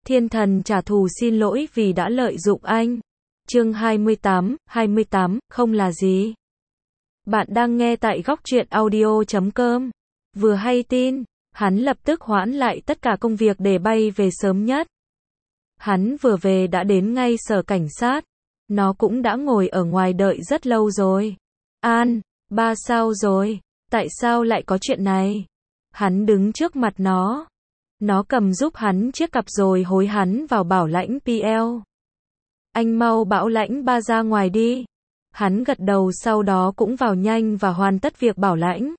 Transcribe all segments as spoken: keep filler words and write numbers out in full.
Thiên thần trả thù xin lỗi vì đã lợi dụng anh. Chương hai mươi tám, hai mươi tám, không là gì. Bạn đang nghe tại góc truyện audio chấm com. Vừa hay tin, hắn lập tức hoãn lại tất cả công việc để bay về sớm nhất. Hắn vừa về đã đến ngay sở cảnh sát. Nó cũng đã ngồi ở ngoài đợi rất lâu rồi. An, ba sao rồi? Tại sao lại có chuyện này? Hắn đứng trước mặt nó. Nó cầm giúp hắn chiếc cặp rồi hối hắn vào bảo lãnh pê lờ. Anh mau bảo lãnh ba ra ngoài đi. Hắn gật đầu, sau đó cũng vào nhanh và hoàn tất việc bảo lãnh.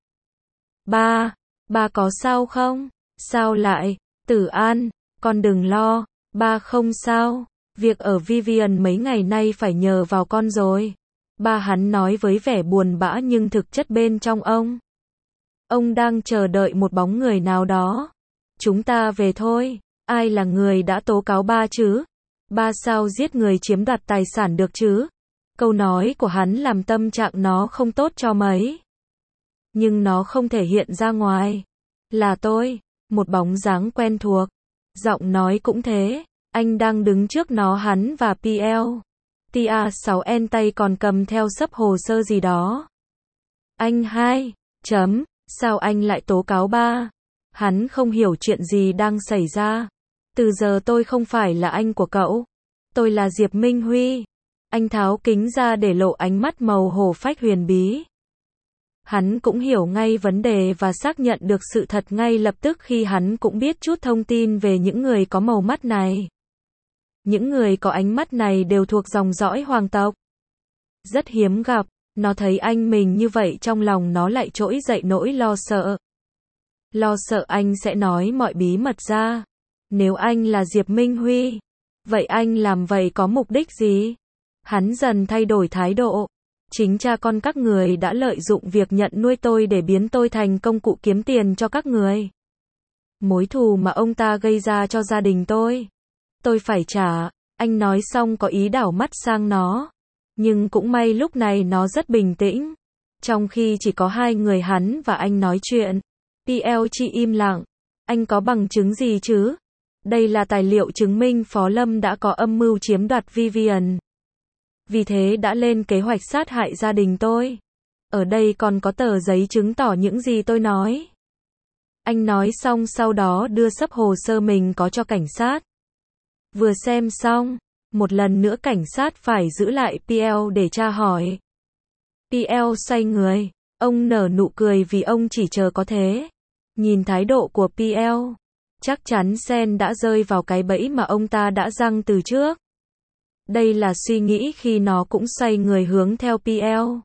Ba, ba có sao không? Sao lại? Tử An, con đừng lo, ba không sao. Việc ở Vivian mấy ngày nay phải nhờ vào con rồi. Ba hắn nói với vẻ buồn bã nhưng thực chất bên trong ông. Ông đang chờ đợi một bóng người nào đó. Chúng ta về thôi. Ai là người đã tố cáo ba chứ? Ba sao giết người chiếm đoạt tài sản được chứ? Câu nói của hắn làm tâm trạng nó không tốt cho mấy. Nhưng nó không thể hiện ra ngoài. Là tôi. Một bóng dáng quen thuộc. Giọng nói cũng thế. Anh đang đứng trước nó, hắn và pê lờ. Tia sáu N tay còn cầm theo xấp hồ sơ gì đó. Anh hai. Chấm. Sao anh lại tố cáo ba? Hắn không hiểu chuyện gì đang xảy ra. Từ giờ tôi không phải là anh của cậu. Tôi là Diệp Minh Huy. Anh tháo kính ra để lộ ánh mắt màu hổ phách huyền bí. Hắn cũng hiểu ngay vấn đề và xác nhận được sự thật ngay lập tức khi hắn cũng biết chút thông tin về những người có màu mắt này. Những người có ánh mắt này đều thuộc dòng dõi hoàng tộc. Rất hiếm gặp. Nó thấy anh mình như vậy, trong lòng nó lại trỗi dậy nỗi lo sợ. Lo sợ anh sẽ nói mọi bí mật ra. Nếu anh là Diệp Minh Huy, vậy anh làm vậy có mục đích gì? Hắn dần thay đổi thái độ. Chính cha con các người đã lợi dụng việc nhận nuôi tôi để biến tôi thành công cụ kiếm tiền cho các người. Mối thù mà ông ta gây ra cho gia đình tôi, tôi phải trả. Anh nói xong có ý đảo mắt sang nó. Nhưng cũng may lúc này nó rất bình tĩnh. Trong khi chỉ có hai người hắn và anh nói chuyện, pê lờ chỉ im lặng. Anh có bằng chứng gì chứ? Đây là tài liệu chứng minh Phó Lâm đã có âm mưu chiếm đoạt Vivian. Vì thế đã lên kế hoạch sát hại gia đình tôi. Ở đây còn có tờ giấy chứng tỏ những gì tôi nói. Anh nói xong sau đó đưa xấp hồ sơ mình có cho cảnh sát. Vừa xem xong, một lần nữa cảnh sát phải giữ lại pê lờ để tra hỏi. pê lờ xoay người. Ông nở nụ cười vì ông chỉ chờ có thế. Nhìn thái độ của pê lờ, chắc chắn Sen đã rơi vào cái bẫy mà ông ta đã giăng từ trước. Đây là suy nghĩ khi nó cũng xoay người hướng theo pê lờ.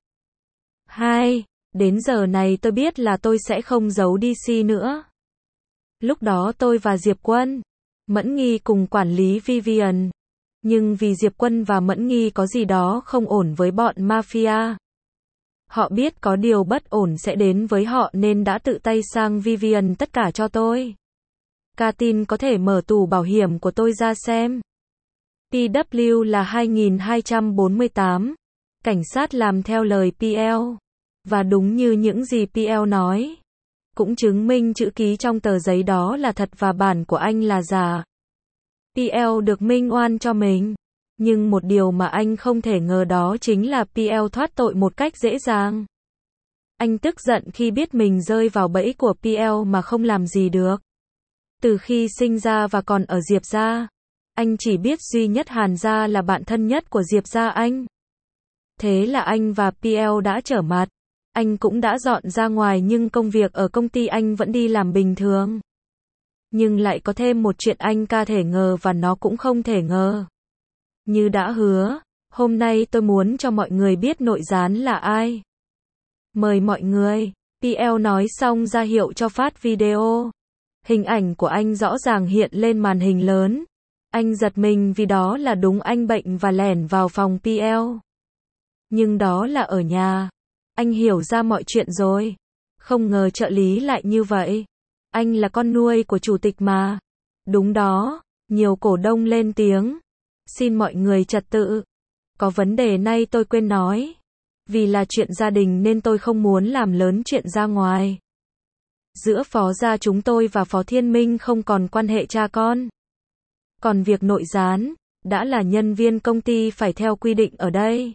Hai, đến giờ này tôi biết là tôi sẽ không giấu đê xê nữa. Lúc đó tôi và Diệp Quân, Mẫn Nghi cùng quản lý Vivian. Nhưng vì Diệp Quân và Mẫn Nghi có gì đó không ổn với bọn mafia. Họ biết có điều bất ổn sẽ đến với họ nên đã tự tay sang Vivian tất cả cho tôi. Katin có thể mở tủ bảo hiểm của tôi ra xem. pê vê là hai nghìn hai trăm bốn mươi tám. Cảnh sát làm theo lời pê lờ. Và đúng như những gì pê lờ nói. Cũng chứng minh chữ ký trong tờ giấy đó là thật và bản của anh là giả. pê lờ được minh oan cho mình. Nhưng một điều mà anh không thể ngờ đó chính là pê lờ thoát tội một cách dễ dàng. Anh tức giận khi biết mình rơi vào bẫy của pê lờ mà không làm gì được. Từ khi sinh ra và còn ở Diệp gia, anh chỉ biết duy nhất Hàn gia là bạn thân nhất của Diệp gia anh. Thế là anh và pê lờ đã trở mặt. Anh cũng đã dọn ra ngoài nhưng công việc ở công ty anh vẫn đi làm bình thường. Nhưng lại có thêm một chuyện anh ca thể ngờ và nó cũng không thể ngờ. Như đã hứa, hôm nay tôi muốn cho mọi người biết nội gián là ai. Mời mọi người. pê lờ nói xong ra hiệu cho phát video. Hình ảnh của anh rõ ràng hiện lên màn hình lớn. Anh giật mình vì đó là đúng anh bệnh và lẻn vào phòng pê lờ. Nhưng đó là ở nhà. Anh hiểu ra mọi chuyện rồi. Không ngờ trợ lý lại như vậy. Anh là con nuôi của chủ tịch mà. Đúng đó. Nhiều cổ đông lên tiếng. Xin mọi người trật tự. Có vấn đề này tôi quên nói. Vì là chuyện gia đình nên tôi không muốn làm lớn chuyện ra ngoài. Giữa Phó gia chúng tôi và Phó Thiên Minh không còn quan hệ cha con. Còn việc nội gián, đã là nhân viên công ty phải theo quy định ở đây.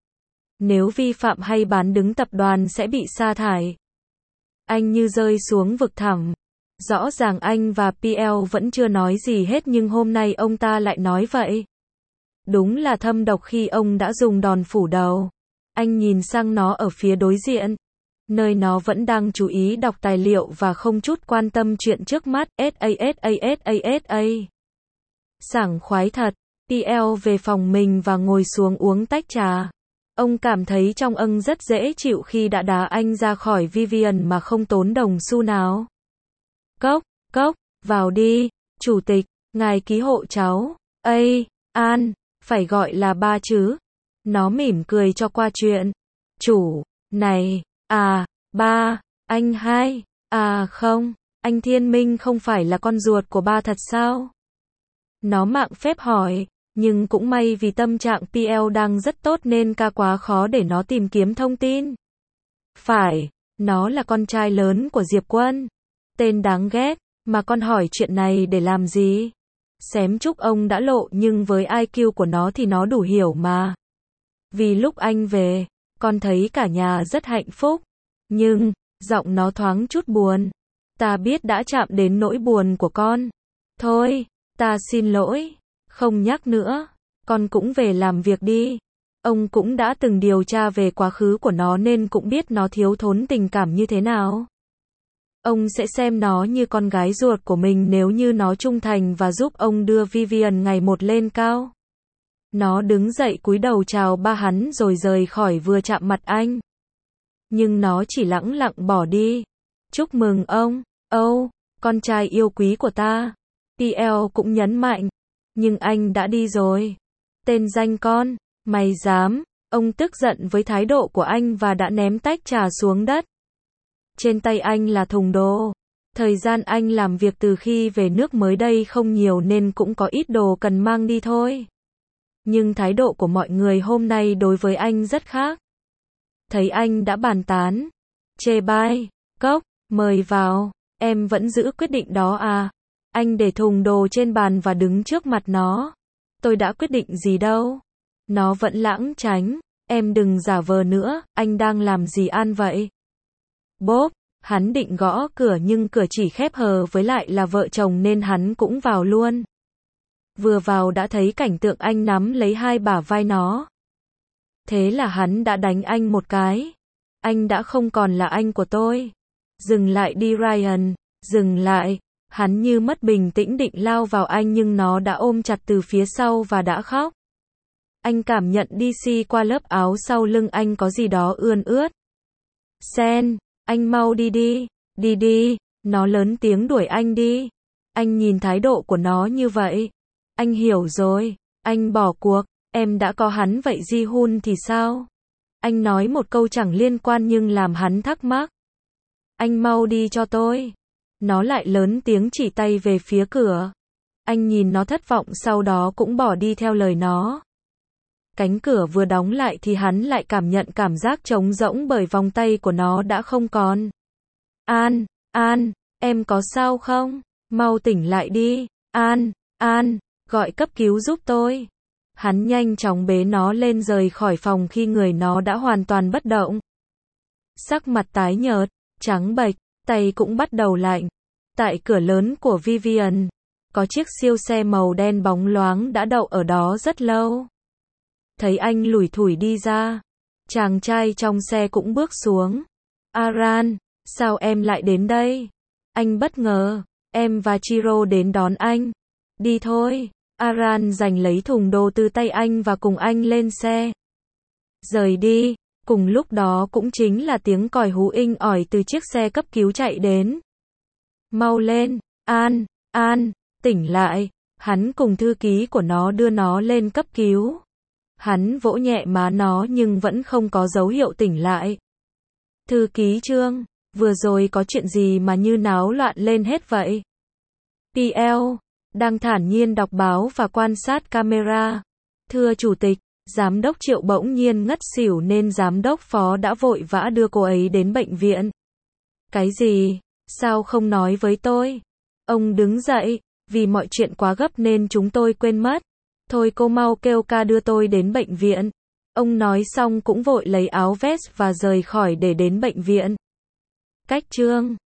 Nếu vi phạm hay bán đứng tập đoàn sẽ bị sa thải. Anh như rơi xuống vực thẳm. Rõ ràng anh và pê lờ vẫn chưa nói gì hết nhưng hôm nay ông ta lại nói vậy. Đúng là thâm độc khi ông đã dùng đòn phủ đầu. Anh nhìn sang nó ở phía đối diện, nơi nó vẫn đang chú ý đọc tài liệu và không chút quan tâm chuyện trước mắt. ét a ét a ét a ét a. Sảng khoái thật. pê lờ về phòng mình và ngồi xuống uống tách trà. Ông cảm thấy trong âng rất dễ chịu khi đã đá anh ra khỏi Vivian mà không tốn đồng xu nào. Cốc, cốc, vào đi, chủ tịch, ngài ký hộ cháu. Ây, An, phải gọi là ba chứ. Nó mỉm cười cho qua chuyện. Chủ, này, à, ba, anh hai, à không, anh Thiên Minh không phải là con ruột của ba thật sao? Nó mạn phép hỏi, nhưng cũng may vì tâm trạng pê lờ đang rất tốt nên ca quá khó để nó tìm kiếm thông tin. Phải, nó là con trai lớn của Diệp Quân. Tên đáng ghét, mà con hỏi chuyện này để làm gì? Xém chúc ông đã lộ nhưng với i kiu của nó thì nó đủ hiểu mà. Vì lúc anh về, con thấy cả nhà rất hạnh phúc. Nhưng, giọng nó thoáng chút buồn. Ta biết đã chạm đến nỗi buồn của con. Thôi, ta xin lỗi. Không nhắc nữa. Con cũng về làm việc đi. Ông cũng đã từng điều tra về quá khứ của nó nên cũng biết nó thiếu thốn tình cảm như thế nào. Ông sẽ xem nó như con gái ruột của mình nếu như nó trung thành và giúp ông đưa Vivian ngày một lên cao. Nó đứng dậy cúi đầu chào ba hắn rồi rời khỏi vừa chạm mặt anh. Nhưng nó chỉ lẳng lặng bỏ đi. Chúc mừng ông, Âu, con trai yêu quý của ta. pê lờ cũng nhấn mạnh. Nhưng anh đã đi rồi. Tên danh con, mày dám. Ông tức giận với thái độ của anh và đã ném tách trà xuống đất. Trên tay anh là thùng đồ. Thời gian anh làm việc từ khi về nước mới đây không nhiều nên cũng có ít đồ cần mang đi thôi. Nhưng thái độ của mọi người hôm nay đối với anh rất khác. Thấy anh đã bàn tán, chê bai, Cốc, mời vào, em vẫn giữ quyết định đó à? Anh để thùng đồ trên bàn và đứng trước mặt nó. Tôi đã quyết định gì đâu. Nó vẫn lãng tránh, em đừng giả vờ nữa, anh đang làm gì An vậy? Bốp, hắn định gõ cửa nhưng cửa chỉ khép hờ với lại là vợ chồng nên hắn cũng vào luôn. Vừa vào đã thấy cảnh tượng anh nắm lấy hai bả vai nó. Thế là hắn đã đánh anh một cái. Anh đã không còn là anh của tôi. Dừng lại đi Ryan, dừng lại. Hắn như mất bình tĩnh định lao vào anh nhưng nó đã ôm chặt từ phía sau và đã khóc. Anh cảm nhận đi xi qua lớp áo sau lưng anh có gì đó ươn ướt. Sen, anh mau đi đi, đi đi, nó lớn tiếng đuổi anh đi. Anh nhìn thái độ của nó như vậy. Anh hiểu rồi, anh bỏ cuộc, em đã có hắn vậy Ji Hun thì sao? Anh nói một câu chẳng liên quan nhưng làm hắn thắc mắc. Anh mau đi cho tôi. Nó lại lớn tiếng chỉ tay về phía cửa. Anh nhìn nó thất vọng sau đó cũng bỏ đi theo lời nó. Cánh cửa vừa đóng lại thì hắn lại cảm nhận cảm giác trống rỗng bởi vòng tay của nó đã không còn. An, An, em có sao không? Mau tỉnh lại đi. An, An, gọi cấp cứu giúp tôi. Hắn nhanh chóng bế nó lên rời khỏi phòng khi người nó đã hoàn toàn bất động. Sắc mặt tái nhợt, trắng bệch, tay cũng bắt đầu lạnh. Tại cửa lớn của Vivian, có chiếc siêu xe màu đen bóng loáng đã đậu ở đó rất lâu. Thấy anh lủi thủi đi ra, chàng trai trong xe cũng bước xuống. Aran, sao em lại đến đây? Anh bất ngờ, em và Chiro đến đón anh. Đi thôi. Aran giành lấy thùng đồ từ tay anh và cùng anh lên xe. Rời đi, cùng lúc đó cũng chính là tiếng còi hú inh ỏi từ chiếc xe cấp cứu chạy đến. Mau lên, An, An, tỉnh lại. Hắn cùng thư ký của nó đưa nó lên cấp cứu. Hắn vỗ nhẹ má nó nhưng vẫn không có dấu hiệu tỉnh lại. Thư ký Trương, vừa rồi có chuyện gì mà như náo loạn lên hết vậy? pê lờ, đang thản nhiên đọc báo và quan sát camera. Thưa chủ tịch, giám đốc Triệu bỗng nhiên ngất xỉu nên giám đốc phó đã vội vã đưa cô ấy đến bệnh viện. Cái gì? Sao không nói với tôi? Ông đứng dậy, Vì mọi chuyện quá gấp nên chúng tôi quên mất. Thôi cô mau kêu ca đưa tôi đến bệnh viện. Ông nói xong cũng vội lấy áo vest và rời khỏi để đến bệnh viện. Cách chương